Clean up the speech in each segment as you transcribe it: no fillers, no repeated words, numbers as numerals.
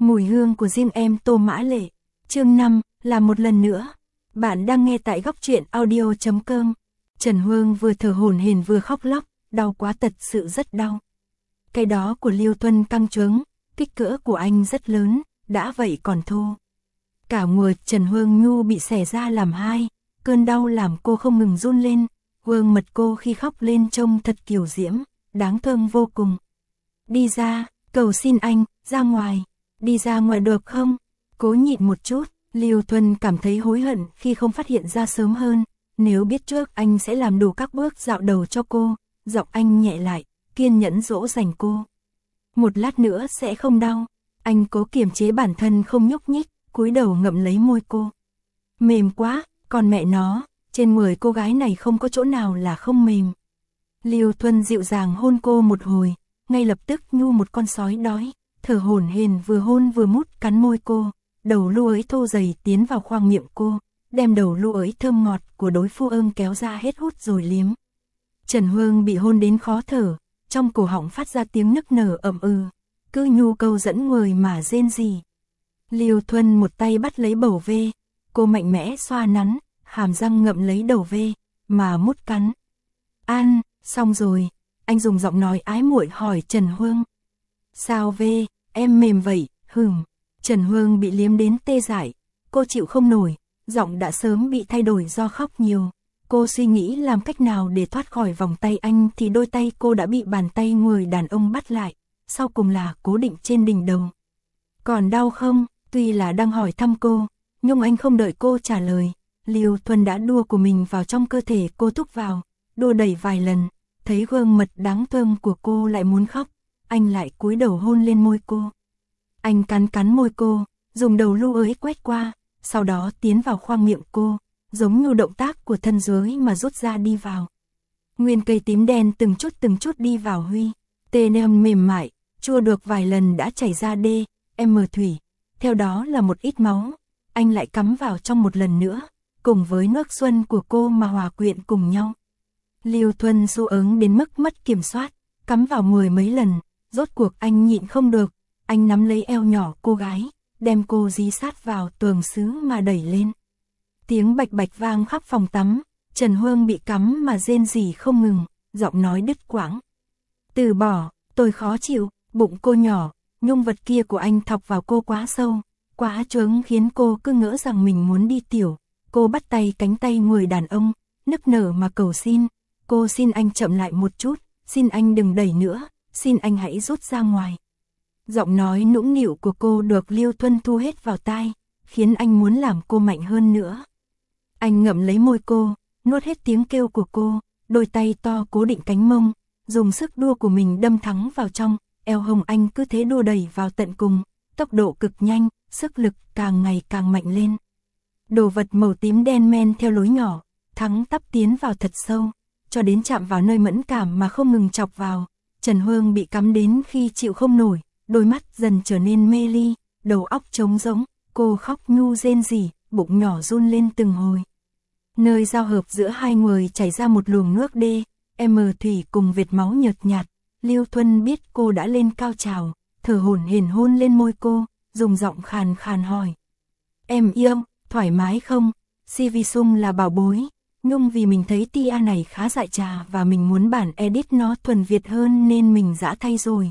Mùi hương của riêng em Tô Mã Lệ. Chương 5, là một lần nữa. Bạn đang nghe tại góc truyện audio.com. Trần Hương vừa thở hổn hển vừa khóc lóc, đau quá, thật sự rất đau. Cái đó của Liêu Tuân căng trướng, kích cỡ của anh rất lớn, đã vậy còn thô. Cả người Trần Hương Nhu bị xẻ ra làm hai, cơn đau làm cô không ngừng run lên, gương mặt cô khi khóc lên trông thật kiều diễm, đáng thương vô cùng. Đi ra, cầu xin anh, ra ngoài, đi ra ngoài được không? Cố nhịn một chút, Liêu Tuân cảm thấy hối hận khi không phát hiện ra sớm hơn, nếu biết trước anh sẽ làm đủ các bước dạo đầu cho cô, giọng anh nhẹ lại, kiên nhẫn dỗ dành cô. Một lát nữa sẽ không đau, anh cố kiềm chế bản thân không nhúc nhích, cúi đầu ngậm lấy môi cô. Mềm quá, còn mẹ nó, trên người cô gái này không có chỗ nào là không mềm. Liêu Tuân dịu dàng hôn cô một hồi, ngay lập tức Nhu một con sói đói, thở hổn hển vừa hôn vừa mút cắn môi cô, đầu lưỡi ấy thô dày tiến vào khoang miệng cô, đem đầu lưỡi ấy thơm ngọt của đối phương kéo ra hết hút rồi liếm. Trần Hương bị hôn đến khó thở, trong cổ họng phát ra tiếng nức nở ầm cứ Nhu câu dẫn người mà rên rỉ. Liêu Tuân một tay bắt lấy bầu vê, cô mạnh mẽ xoa nắn, hàm răng ngậm lấy đầu vê, mà mút cắn. An, xong rồi, anh dùng giọng nói ái muội hỏi Trần Hương. Sao vê, em mềm vậy, Trần Hương bị liếm đến tê dại, cô chịu không nổi, giọng đã sớm bị thay đổi do khóc nhiều. Cô suy nghĩ làm cách nào để thoát khỏi vòng tay anh thì đôi tay cô đã bị bàn tay người đàn ông bắt lại, sau cùng là cố định trên đỉnh đầu. Còn đau không? Tuy là đang hỏi thăm cô, nhưng anh không đợi cô trả lời, Liêu Tuân đã đua của mình vào trong cơ thể cô thúc vào, đua đẩy vài lần, thấy gương mặt đáng thương của cô lại muốn khóc, anh lại cúi đầu hôn lên môi cô. Anh cắn môi cô, dùng đầu lưỡi ấy quét qua, sau đó tiến vào khoang miệng cô, giống như động tác của thân dưới mà rút ra đi vào. Nguyên cây tím đen từng chút đi vào huy, tê nêm mềm mại, chua được vài lần đã chảy ra thủy, theo đó là một ít máu, anh lại cắm vào trong một lần nữa, cùng với nước xuân của cô mà hòa quyện cùng nhau. Liêu Tuân xu ứng đến mức mất kiểm soát, cắm vào mười mấy lần, rốt cuộc anh nhịn không được, anh nắm lấy eo nhỏ cô gái, đem cô dí sát vào tường sứ mà đẩy lên. Tiếng bạch bạch vang khắp phòng tắm, Trần Hương bị cắm mà rên rỉ không ngừng, giọng nói đứt quãng. Từ bỏ, tôi khó chịu, bụng cô nhỏ, nhung vật kia của anh thọc vào cô quá sâu, quá trớn khiến cô cứ ngỡ rằng mình muốn đi tiểu. Cô bắt tay cánh tay người đàn ông, nức nở mà cầu xin, cô xin anh chậm lại một chút, xin anh đừng đẩy nữa, xin anh hãy rút ra ngoài. Giọng nói nũng nịu của cô được Liêu Tuân thu hết vào tai, khiến anh muốn làm cô mạnh hơn nữa. Anh ngậm lấy môi cô, nuốt hết tiếng kêu của cô, đôi tay to cố định cánh mông, dùng sức đua của mình đâm thẳng vào trong, eo hông anh cứ thế đua đẩy vào tận cùng, tốc độ cực nhanh, sức lực càng ngày càng mạnh lên. Đồ vật màu tím đen men theo lối nhỏ, thắng tắp tiến vào thật sâu, cho đến chạm vào nơi mẫn cảm mà không ngừng chọc vào. Trần Hương bị cắm đến khi chịu không nổi, đôi mắt dần trở nên mê ly, đầu óc trống rỗng, cô khóc nhu rên rỉ, bụng nhỏ run lên từng hồi. Nơi giao hợp giữa hai người chảy ra một luồng nước thủy cùng vệt máu nhợt nhạt. Liêu Tuân biết cô đã lên cao trào, thở hổn hển hôn lên môi cô, dùng giọng khàn khàn hỏi. Em yêu, thoải mái không? Si Vi Sung là bảo bối, nhưng vì mình thấy tia này khá dại trà và mình muốn bản edit nó thuần Việt hơn nên mình giã thay rồi.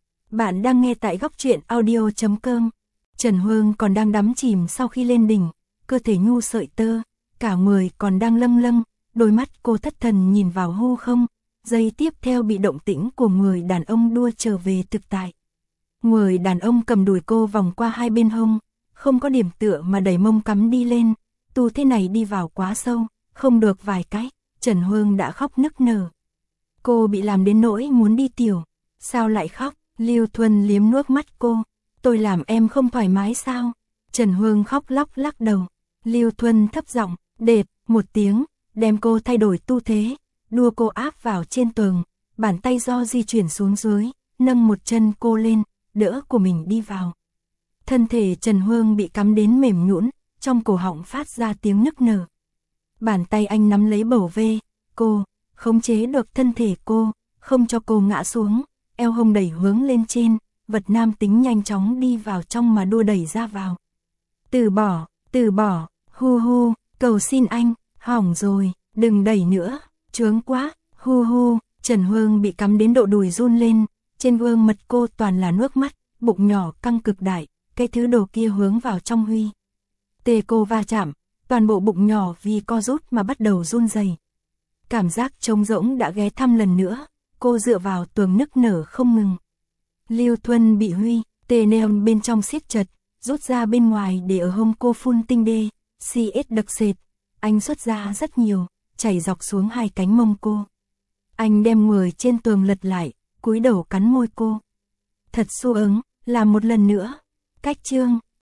Bạn đang nghe tại góc truyện audio.com. Trần Hương còn đang đắm chìm sau khi lên đỉnh, cơ thể nhu sợi tơ, cả người còn đang lâng lâng, đôi mắt cô thất thần nhìn vào hư không, giây tiếp theo bị động tĩnh của người đàn ông đua trở về thực tại. Người đàn ông cầm đùi cô vòng qua hai bên hông, không có điểm tựa mà đẩy mông cắm đi lên, tu thế này đi vào quá sâu, không được vài cái, Trần Hương đã khóc nức nở. Cô bị làm đến nỗi muốn đi tiểu, sao lại khóc? Liêu Tuân liếm nước mắt cô, tôi làm em không thoải mái sao? Trần Hương khóc lóc lắc đầu, Liêu Tuân thấp giọng, đệt, một tiếng, đem cô thay đổi tu thế, đua cô áp vào trên tường, bàn tay do di chuyển xuống dưới, nâng một chân cô lên, đỡ của mình đi vào. Thân thể Trần Hương bị cắm đến mềm nhũn, trong cổ họng phát ra tiếng nức nở. Bàn tay anh nắm lấy bầu vê, cô, khống chế được thân thể cô, không cho cô ngã xuống, eo hông đẩy hướng lên trên, vật nam tính nhanh chóng đi vào trong mà đua đẩy ra vào. Từ bỏ, hu hu, cầu xin anh, hỏng rồi, đừng đẩy nữa, chướng quá, hu hu. Trần Hương bị cắm đến độ đùi run lên, trên gương mặt cô toàn là nước mắt, bụng nhỏ căng cực đại, cái thứ đồ kia hướng vào trong Huy. Tê cô va chạm, toàn bộ bụng nhỏ vì co rút mà bắt đầu run rẩy. Cảm giác trống rỗng đã ghé thăm lần nữa, cô dựa vào tường nức nở không ngừng. Lưu Thuần bị Huy, tê neon bên trong siết chặt, rút ra bên ngoài để ở hông cô phun tinh đê, CS đặc sệt, anh xuất ra rất nhiều, chảy dọc xuống hai cánh mông cô. Anh đem người trên tường lật lại, cúi đầu cắn môi cô. Thật xu ứng, làm một lần nữa. Cách chương